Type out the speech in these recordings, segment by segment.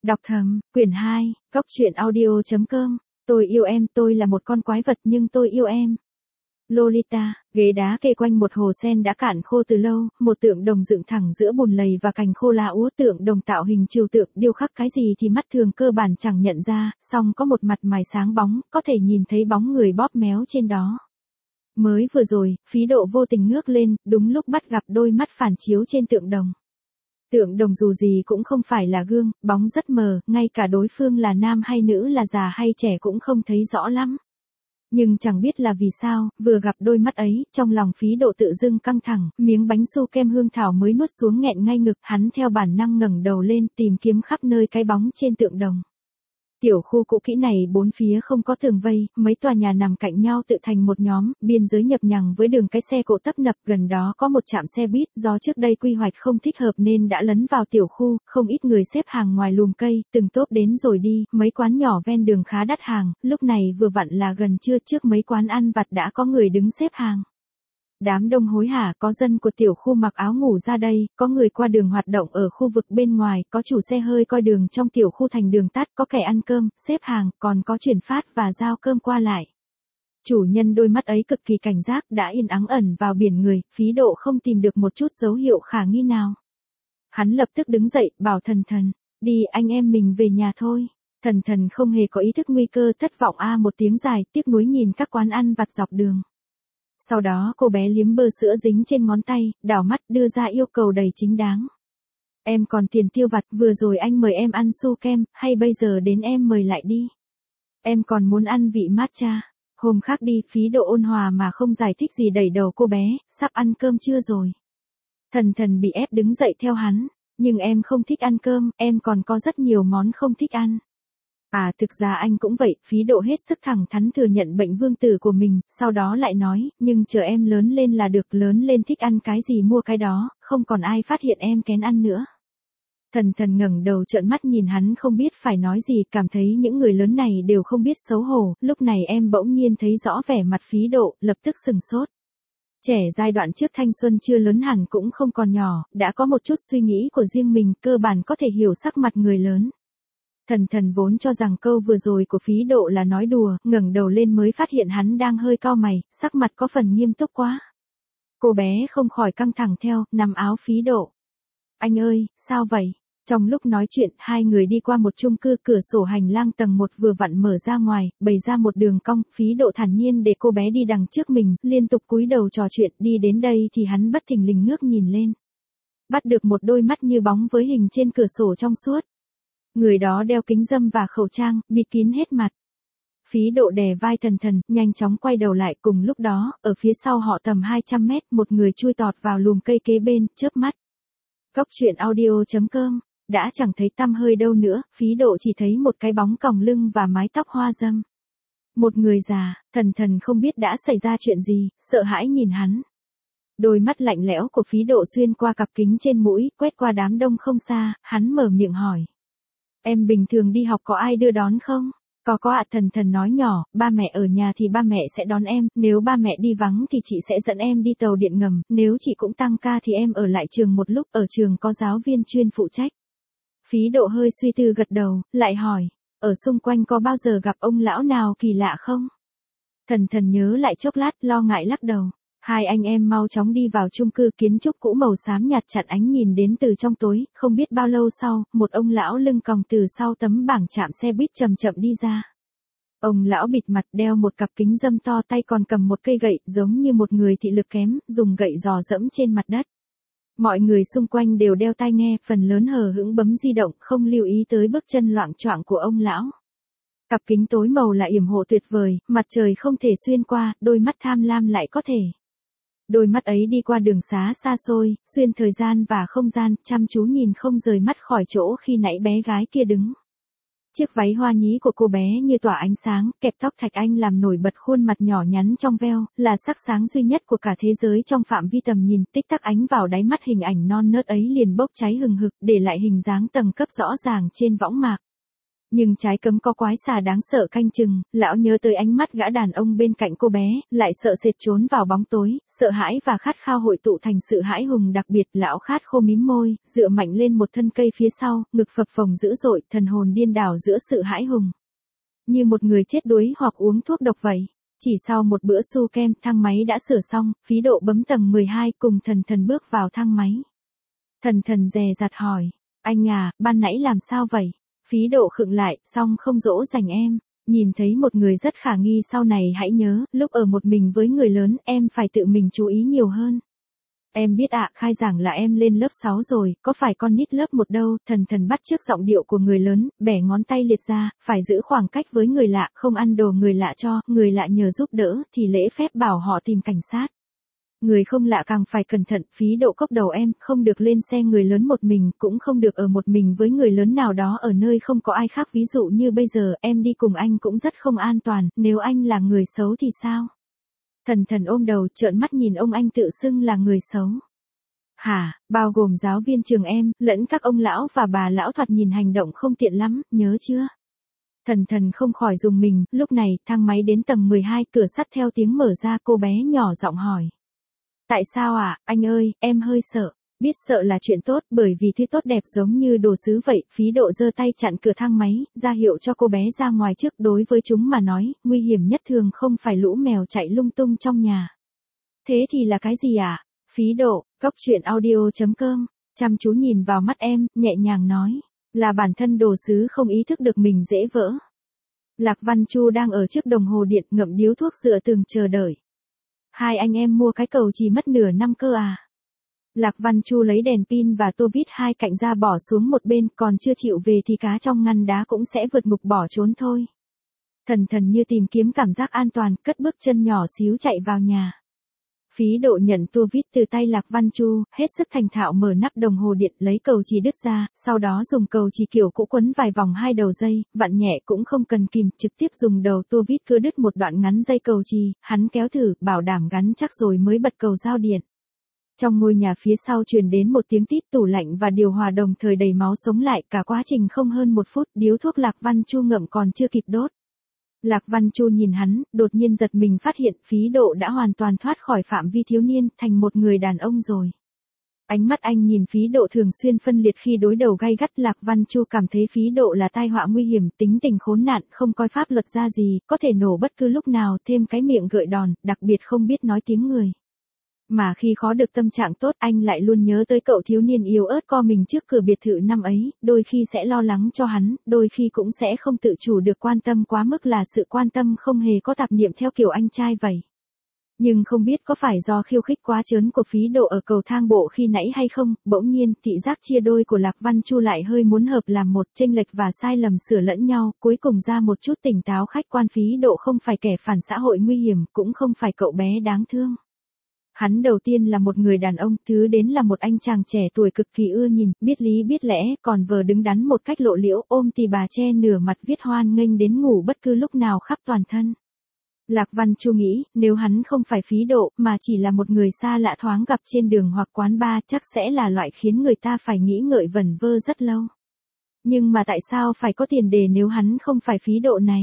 Đọc thầm, quyển 2, Cốc truyện audio.com. Tôi yêu em, tôi là một con quái vật nhưng tôi yêu em. Lolita, ghế đá kê quanh một hồ sen đã cạn khô từ lâu, một tượng đồng dựng thẳng giữa bùn lầy và cành khô lá úa. Tượng đồng tạo hình trừu tượng, điêu khắc cái gì thì mắt thường cơ bản chẳng nhận ra, song có một mặt mày sáng bóng, có thể nhìn thấy bóng người bóp méo trên đó. Mới vừa rồi, Phí Độ vô tình ngước lên, đúng lúc bắt gặp đôi mắt phản chiếu trên tượng đồng. Tượng đồng dù gì cũng không phải là gương, bóng rất mờ, ngay cả đối phương là nam hay nữ, là già hay trẻ cũng không thấy rõ lắm. Nhưng chẳng biết là vì sao, vừa gặp đôi mắt ấy, trong lòng Phí Độ tự dưng căng thẳng, miếng bánh su kem hương thảo mới nuốt xuống nghẹn ngay ngực, hắn theo bản năng ngẩng đầu lên, tìm kiếm khắp nơi cái bóng trên tượng đồng. Tiểu khu cũ kỹ này bốn phía không có tường vây, mấy tòa nhà nằm cạnh nhau tự thành một nhóm, biên giới nhập nhằng với đường cái xe cộ tấp nập. Gần đó có một trạm xe buýt, do trước đây quy hoạch không thích hợp nên đã lấn vào tiểu khu, không ít người xếp hàng ngoài lùm cây, từng tốp đến rồi đi, mấy quán nhỏ ven đường khá đắt hàng, lúc này vừa vặn là gần trưa, trước mấy quán ăn vặt đã có người đứng xếp hàng. Đám đông hối hả, có dân của tiểu khu mặc áo ngủ ra đây, có người qua đường hoạt động ở khu vực bên ngoài, có chủ xe hơi coi đường trong tiểu khu thành đường tắt, có kẻ ăn cơm, xếp hàng, còn có chuyển phát và giao cơm qua lại. Chủ nhân đôi mắt ấy cực kỳ cảnh giác, đã yên ắng ẩn vào biển người. Phí Độ không tìm được một chút dấu hiệu khả nghi nào. Hắn lập tức đứng dậy, bảo Thần Thần, đi anh em mình về nhà thôi. Thần Thần không hề có ý thức nguy cơ, thất vọng một tiếng dài, tiếc nuối nhìn các quán ăn vặt dọc đường. Sau đó cô bé liếm bơ sữa dính trên ngón tay, đảo mắt đưa ra yêu cầu đầy chính đáng. Em còn tiền tiêu vặt, vừa rồi anh mời em ăn su kem, hay bây giờ đến em mời lại đi. Em còn muốn ăn vị matcha. Hôm khác đi. Phí Độ ôn hòa mà không giải thích gì đẩy đầu cô bé, sắp ăn cơm chưa rồi. Thần Thần bị ép đứng dậy theo hắn, nhưng em không thích ăn cơm, em còn có rất nhiều món không thích ăn. Thực ra anh cũng vậy. Phí Độ hết sức thẳng thắn thừa nhận bệnh vương tử của mình, sau đó lại nói, nhưng chờ em lớn lên là được, lớn lên thích ăn cái gì mua cái đó, không còn ai phát hiện em kén ăn nữa. Thần Thần ngẩng đầu trợn mắt nhìn hắn không biết phải nói gì, cảm thấy những người lớn này đều không biết xấu hổ. Lúc này em bỗng nhiên thấy rõ vẻ mặt Phí Độ, lập tức sừng sốt. Trẻ giai đoạn trước thanh xuân chưa lớn hẳn cũng không còn nhỏ, đã có một chút suy nghĩ của riêng mình, cơ bản có thể hiểu sắc mặt người lớn. Thần Thần vốn cho rằng câu vừa rồi của Phí Độ là nói đùa, ngẩng đầu lên mới phát hiện hắn đang hơi cau mày, sắc mặt có phần nghiêm túc quá. Cô bé không khỏi căng thẳng theo, nắm áo Phí Độ. Anh ơi, sao vậy? Trong lúc nói chuyện, hai người đi qua một chung cư, cửa sổ hành lang tầng 1 vừa vặn mở ra ngoài, bày ra một đường cong. Phí Độ thản nhiên để cô bé đi đằng trước mình, liên tục cúi đầu trò chuyện. Đi đến đây thì hắn bất thình lình ngước nhìn lên. Bắt được một đôi mắt như bóng với hình trên cửa sổ trong suốt. Người đó đeo kính râm và khẩu trang, bịt kín hết mặt. Phí Độ đè vai Thần Thần, nhanh chóng quay đầu lại. Cùng lúc đó, ở phía sau họ tầm 200 mét, một người chui tọt vào lùm cây kế bên, chớp mắt. Cốc truyện audio.com. Đã chẳng thấy tăm hơi đâu nữa, Phí Độ chỉ thấy một cái bóng còng lưng và mái tóc hoa râm. Một người già. Thần Thần không biết đã xảy ra chuyện gì, sợ hãi nhìn hắn. Đôi mắt lạnh lẽo của Phí Độ xuyên qua cặp kính trên mũi, quét qua đám đông không xa, hắn mở miệng hỏi. Em bình thường đi học có ai đưa đón không? Có ạ. Thần Thần nói nhỏ, ba mẹ ở nhà thì ba mẹ sẽ đón em, nếu ba mẹ đi vắng thì chị sẽ dẫn em đi tàu điện ngầm, nếu chị cũng tăng ca thì em ở lại trường một lúc, ở trường có giáo viên chuyên phụ trách. Phí Độ hơi suy tư gật đầu, lại hỏi, ở xung quanh có bao giờ gặp ông lão nào kỳ lạ không? Thần Thần nhớ lại chốc lát, lo ngại lắc đầu. Hai anh em mau chóng đi vào chung cư kiến trúc cũ màu xám nhạt chặn ánh nhìn đến từ trong tối. Không biết bao lâu sau, một ông lão lưng còng từ sau tấm bảng trạm xe buýt chậm chậm đi ra. Ông lão bịt mặt, đeo một cặp kính râm to, tay còn cầm một cây gậy, giống như một người thị lực kém, dùng gậy dò dẫm trên mặt đất. Mọi người xung quanh đều đeo tai nghe, phần lớn hờ hững bấm di động, không lưu ý tới bước chân loạng choạng của ông lão. Cặp kính tối màu là yểm hộ tuyệt vời, mặt trời không thể xuyên qua, đôi mắt tham lam lại có thể. Đôi mắt ấy đi qua đường xá xa xôi, xuyên thời gian và không gian, chăm chú nhìn không rời mắt khỏi chỗ khi nãy bé gái kia đứng. Chiếc váy hoa nhí của cô bé như tỏa ánh sáng, kẹp tóc thạch anh làm nổi bật khuôn mặt nhỏ nhắn trong veo, là sắc sáng duy nhất của cả thế giới trong phạm vi tầm nhìn. Tích tắc ánh vào đáy mắt, hình ảnh non nớt ấy liền bốc cháy hừng hực, để lại hình dáng tầng cấp rõ ràng trên võng mạc. Nhưng trái cấm có quái xà đáng sợ canh chừng, lão nhớ tới ánh mắt gã đàn ông bên cạnh cô bé, lại sợ sệt trốn vào bóng tối, sợ hãi và khát khao hội tụ thành sự hãi hùng đặc biệt. Lão khát khô mím môi, dựa mạnh lên một thân cây phía sau, ngực phập phồng dữ dội, thần hồn điên đảo giữa sự hãi hùng. Như một người chết đuối hoặc uống thuốc độc vậy. Chỉ sau một bữa su kem, thang máy đã sửa xong, Phí Độ bấm tầng 12 cùng Thần Thần bước vào thang máy. Thần Thần dè dặt hỏi, anh à, ban nãy làm sao vậy? Phí Độ khựng lại, xong không dỗ dành em. Nhìn thấy một người rất khả nghi sau này hãy nhớ, lúc ở một mình với người lớn, em phải tự mình chú ý nhiều hơn. Em biết ạ, khai giảng là em lên lớp 6 rồi, có phải con nít lớp 1 đâu. Thần Thần bắt chước giọng điệu của người lớn, bẻ ngón tay liệt ra, phải giữ khoảng cách với người lạ, không ăn đồ người lạ cho, người lạ nhờ giúp đỡ, thì lễ phép bảo họ tìm cảnh sát. Người không lạ càng phải cẩn thận. Phí Độ cốc đầu em, không được lên xe người lớn một mình, cũng không được ở một mình với người lớn nào đó ở nơi không có ai khác. Ví dụ như bây giờ, em đi cùng anh cũng rất không an toàn, nếu anh là người xấu thì sao? Thần Thần ôm đầu, trợn mắt nhìn ông anh tự xưng là người xấu. Hả, bao gồm giáo viên trường em, lẫn các ông lão và bà lão thoạt nhìn hành động không tiện lắm, nhớ chưa? Thần Thần không khỏi rùng mình. Lúc này, thang máy đến tầng 12, cửa sắt theo tiếng mở ra, cô bé nhỏ giọng hỏi. Tại sao ạ, anh ơi, em hơi sợ. Biết sợ là chuyện tốt, bởi vì thứ tốt đẹp giống như đồ sứ vậy. Phí Độ giơ tay chặn cửa thang máy, ra hiệu cho cô bé ra ngoài trước. Đối với chúng mà nói, nguy hiểm nhất thường không phải lũ mèo chạy lung tung trong nhà. Thế thì là cái gì ạ? Phí Độ, Cốc Truyện Audio.com, chăm chú nhìn vào mắt em, nhẹ nhàng nói. Là bản thân đồ sứ không ý thức được mình dễ vỡ. Lạc Văn Chu đang ở trước đồng hồ điện ngậm điếu thuốc dựa tường chờ đợi. Hai anh em mua cái cầu chỉ mất nửa năm cơ à? Lạc Văn Chu lấy đèn pin và tô vít hai cạnh ra bỏ xuống một bên, còn chưa chịu về thì cá trong ngăn đá cũng sẽ vượt ngục bỏ trốn thôi. Thần Thần như tìm kiếm cảm giác an toàn, cất bước chân nhỏ xíu chạy vào nhà. Phí Độ nhận tua vít từ tay Lạc Văn Chu, hết sức thành thạo mở nắp đồng hồ điện, lấy cầu chì đứt ra, sau đó dùng cầu chì kiểu cũ quấn vài vòng hai đầu dây, vặn nhẹ cũng không cần kìm, trực tiếp dùng đầu tua vít cưa đứt một đoạn ngắn dây cầu chì, hắn kéo thử, bảo đảm gắn chắc rồi mới bật cầu giao điện. Trong ngôi nhà phía sau truyền đến một tiếng tít, tủ lạnh và điều hòa đồng thời đầy máu sống lại, cả quá trình không hơn 1 phút, điếu thuốc Lạc Văn Chu ngậm còn chưa kịp đốt. Lạc Văn Chu nhìn hắn, đột nhiên giật mình phát hiện Phí Độ đã hoàn toàn thoát khỏi phạm vi thiếu niên, thành một người đàn ông rồi. Ánh mắt anh nhìn Phí Độ thường xuyên phân liệt khi đối đầu gay gắt. Lạc Văn Chu cảm thấy Phí Độ là tai họa nguy hiểm, tính tình khốn nạn, không coi pháp luật ra gì, có thể nổ bất cứ lúc nào, thêm cái miệng gợi đòn, đặc biệt không biết nói tiếng người. Mà khi khó được tâm trạng tốt, anh lại luôn nhớ tới cậu thiếu niên yếu ớt co mình trước cửa biệt thự năm ấy, đôi khi sẽ lo lắng cho hắn, đôi khi cũng sẽ không tự chủ được quan tâm quá mức, là sự quan tâm không hề có tạp niệm theo kiểu anh trai vậy. Nhưng không biết có phải do khiêu khích quá trớn của Phí Độ ở cầu thang bộ khi nãy hay không, bỗng nhiên, thị giác chia đôi của Lạc Văn Chu lại hơi muốn hợp làm một, chênh lệch và sai lầm sửa lẫn nhau, cuối cùng ra một chút tỉnh táo khách quan. Phí Độ không phải kẻ phản xã hội nguy hiểm, cũng không phải cậu bé đáng thương. Hắn đầu tiên là một người đàn ông, thứ đến là một anh chàng trẻ tuổi cực kỳ ưa nhìn, biết lý biết lẽ, còn vờ đứng đắn một cách lộ liễu, ôm tì bà che nửa mặt viết hoan nghênh đến ngủ bất cứ lúc nào khắp toàn thân. Lạc Văn Chu nghĩ, nếu hắn không phải Phí Độ, mà chỉ là một người xa lạ thoáng gặp trên đường hoặc quán bar, chắc sẽ là loại khiến người ta phải nghĩ ngợi vẩn vơ rất lâu. Nhưng mà tại sao phải có tiền đề nếu hắn không phải Phí Độ này?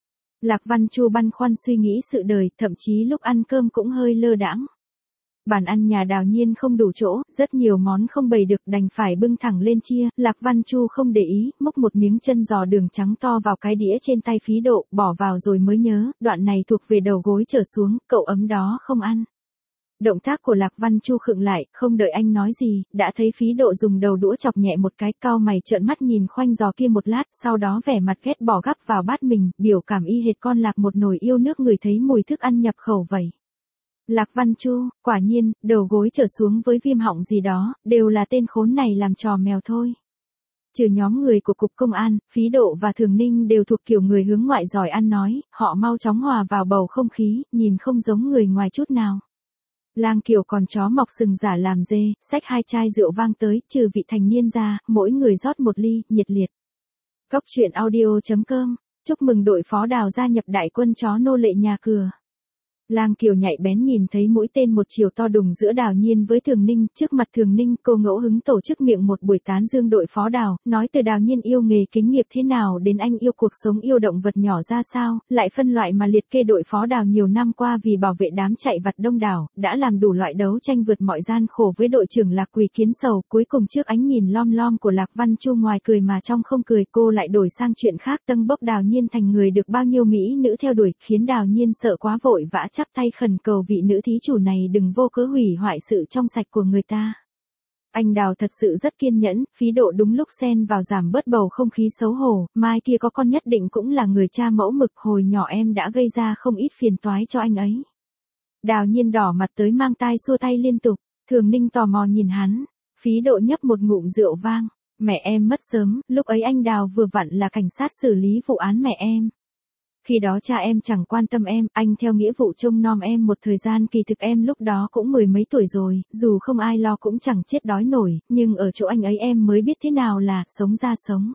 Lạc Văn Chu băn khoăn suy nghĩ sự đời, thậm chí lúc ăn cơm cũng hơi lơ đãng. Bàn ăn nhà Đào Nhiên không đủ chỗ, rất nhiều món không bày được, đành phải bưng thẳng lên chia. Lạc Văn Chu không để ý, múc một miếng chân giò đường trắng to vào cái đĩa trên tay Phí Độ, bỏ vào rồi mới nhớ, đoạn này thuộc về đầu gối trở xuống, cậu ấm đó không ăn. Động tác của Lạc Văn Chu khựng lại, không đợi anh nói gì, đã thấy Phí Độ dùng đầu đũa chọc nhẹ một cái, cau mày trợn mắt nhìn khoanh giò kia một lát, sau đó vẻ mặt ghét bỏ gắp vào bát mình, biểu cảm y hệt con lạc một nồi yêu nước người thấy mùi thức ăn nhập khẩu vậy. Lạc Văn Chu, quả nhiên, đầu gối trở xuống với viêm họng gì đó, đều là tên khốn này làm trò mèo thôi. Trừ nhóm người của Cục Công an, Phí Độ và Thường Ninh đều thuộc kiểu người hướng ngoại giỏi ăn nói, họ mau chóng hòa vào bầu không khí, nhìn không giống người ngoài chút nào. Lang Kiều còn chó mọc sừng giả làm dê, xách 2 chai rượu vang tới, trừ vị thành niên ra, mỗi người rót 1 ly, nhiệt liệt. Cốc Truyện Audio.com, chúc mừng đội phó Đào gia nhập đại quân chó nô lệ nhà cửa. Lang Kiều nhạy bén nhìn thấy mũi tên một chiều to đùng giữa Đào Nhiên với Thường Ninh, trước mặt Thường Ninh cô ngẫu hứng tổ chức miệng một buổi tán dương đội phó Đào, nói từ Đào Nhiên yêu nghề kính nghiệp thế nào đến anh yêu cuộc sống yêu động vật nhỏ ra sao, lại phân loại mà liệt kê đội phó Đào nhiều năm qua vì bảo vệ đám chạy vặt đông đảo, đã làm đủ loại đấu tranh vượt mọi gian khổ với đội trưởng Lạc Quỳ Kiến Sầu, cuối cùng trước ánh nhìn lom lom của Lạc Văn Chu ngoài cười mà trong không cười, cô lại đổi sang chuyện khác tâng bốc Đào Nhiên thành người được bao nhiêu mỹ nữ theo đuổi, khiến Đào Nhiên sợ quá vội vã chắp tay khẩn cầu vị nữ thí chủ này đừng vô cớ hủy hoại sự trong sạch của người ta. Anh Đào thật sự rất kiên nhẫn, Phí Độ đúng lúc xen vào giảm bớt bầu không khí xấu hổ, mai kia có con nhất định cũng là người cha mẫu mực, hồi nhỏ em đã gây ra không ít phiền toái cho anh ấy. Đào Nhiên đỏ mặt tới mang tai xua tay liên tục, Thường Ninh tò mò nhìn hắn, Phí Độ nhấp một ngụm rượu vang, mẹ em mất sớm, lúc ấy anh Đào vừa vặn là cảnh sát xử lý vụ án mẹ em. Khi đó cha em chẳng quan tâm em, anh theo nghĩa vụ trông nom em một thời gian, kỳ thực em lúc đó cũng mười mấy tuổi rồi, dù không ai lo cũng chẳng chết đói nổi, nhưng ở chỗ anh ấy em mới biết thế nào là sống ra sống.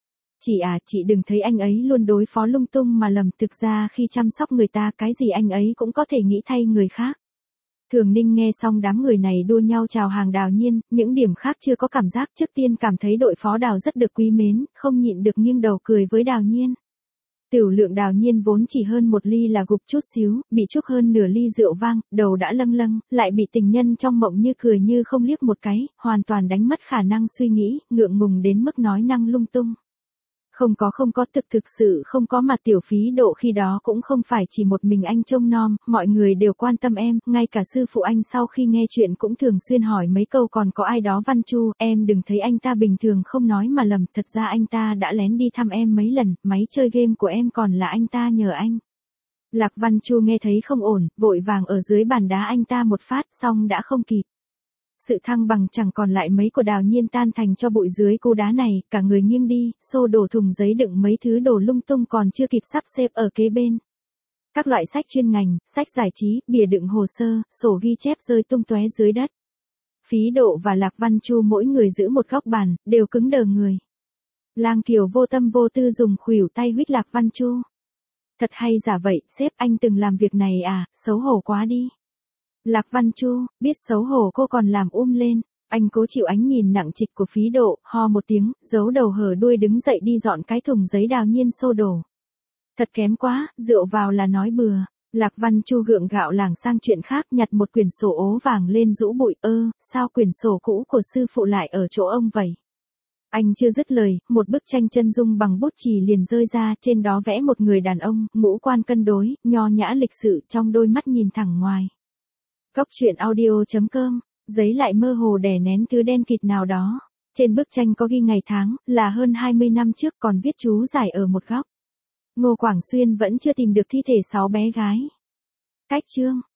Chị đừng thấy anh ấy luôn đối phó lung tung mà lầm, thực ra khi chăm sóc người ta cái gì anh ấy cũng có thể nghĩ thay người khác. Thường Ninh nghe xong đám người này đua nhau chào hàng Đào Nhiên, những điểm khác chưa có cảm giác, trước tiên cảm thấy đội phó Đào rất được quý mến, không nhịn được nghiêng đầu cười với Đào Nhiên. Tiểu lượng Đào Nhiên vốn chỉ hơn một ly là gục chút xíu, bị chúc hơn nửa ly rượu vang, đầu đã lâng lâng, lại bị tình nhân trong mộng như cười như không liếc một cái, hoàn toàn đánh mất khả năng suy nghĩ, ngượng ngùng đến mức nói năng lung tung. Không có thực sự không có, mà Tiểu Phí Độ khi đó cũng không phải chỉ một mình anh trông nom, mọi người đều quan tâm em, ngay cả sư phụ anh sau khi nghe chuyện cũng thường xuyên hỏi mấy câu, còn có ai đó Văn Chu, em đừng thấy anh ta bình thường không nói mà lầm, thật ra anh ta đã lén đi thăm em mấy lần, máy chơi game của em còn là anh ta nhờ anh. Lạc Văn Chu nghe thấy không ổn, vội vàng ở dưới bàn đá anh ta một phát, xong đã không kịp. Sự thăng bằng chẳng còn lại mấy của Đào Nhiên tan thành cho bụi dưới cú đá này, cả người nghiêng đi, xô đổ thùng giấy đựng mấy thứ đồ lung tung còn chưa kịp sắp xếp ở kế bên. Các loại sách chuyên ngành, sách giải trí, bìa đựng hồ sơ, sổ ghi chép rơi tung tóe dưới đất. Phí Độ và Lạc Văn Chu mỗi người giữ một góc bàn, đều cứng đờ người. Lang Kiều vô tâm vô tư dùng khuỷu tay huýt Lạc Văn Chu. Thật hay giả vậy, sếp anh từng làm việc này à, xấu hổ quá đi. Lạc Văn Chu, biết xấu hổ cô còn làm lên, anh cố chịu ánh nhìn nặng trịch của Phí Độ, ho một tiếng, giấu đầu hở đuôi đứng dậy đi dọn cái thùng giấy Đào Nhiên xô đổ. Thật kém quá, rượu vào là nói bừa. Lạc Văn Chu gượng gạo lảng sang chuyện khác, nhặt một quyển sổ ố vàng lên rũ bụi, sao quyển sổ cũ của sư phụ lại ở chỗ ông vậy? Anh chưa dứt lời, một bức tranh chân dung bằng bút chì liền rơi ra, trên đó vẽ một người đàn ông, ngũ quan cân đối, nho nhã lịch sự, trong đôi mắt nhìn thẳng ngoài. Góc truyện audio.com, giấy lại mơ hồ đè nén thứ đen kịt nào đó. Trên bức tranh có ghi ngày tháng, là hơn 20 năm trước, còn viết chú giải ở một góc. Ngô Quảng Xuyên vẫn chưa tìm được thi thể 6 bé gái. Cách chương.